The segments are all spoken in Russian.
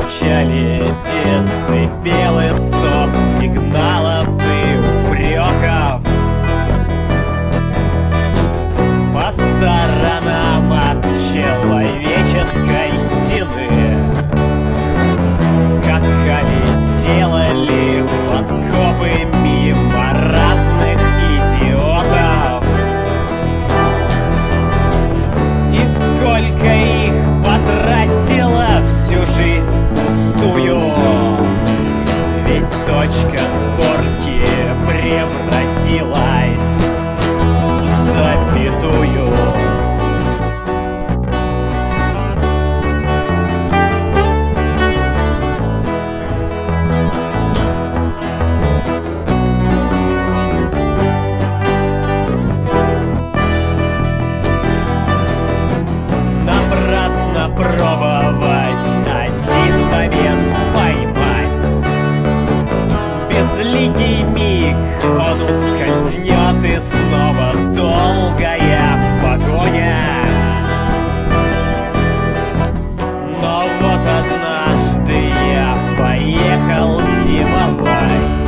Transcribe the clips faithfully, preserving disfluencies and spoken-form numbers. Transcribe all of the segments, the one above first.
молчали децибелы стоп-сигналов и упреков. По сторонам от человеческой стены скакали, делали подкопы мимо разных идиотов. И сколько их потратила всю жизнь пустую, ведь точка сборки превратилась в запятую. Напрасно пробовать один момент поймать. Безликий миг, он ускользнет, и снова долгая погоня. Но вот однажды я поехал зимовать,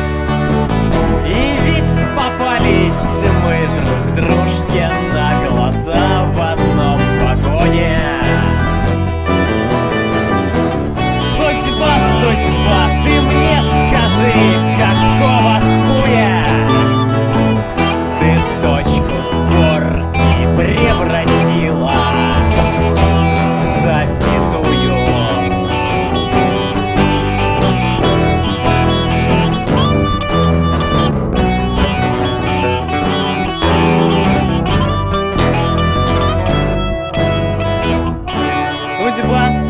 и ведь попались мы друг дружке на глаза в одном вагоне. Судьба, судьба, ты мне скажи, какого хуя ты точку сборки превратила в запятую? Судьба,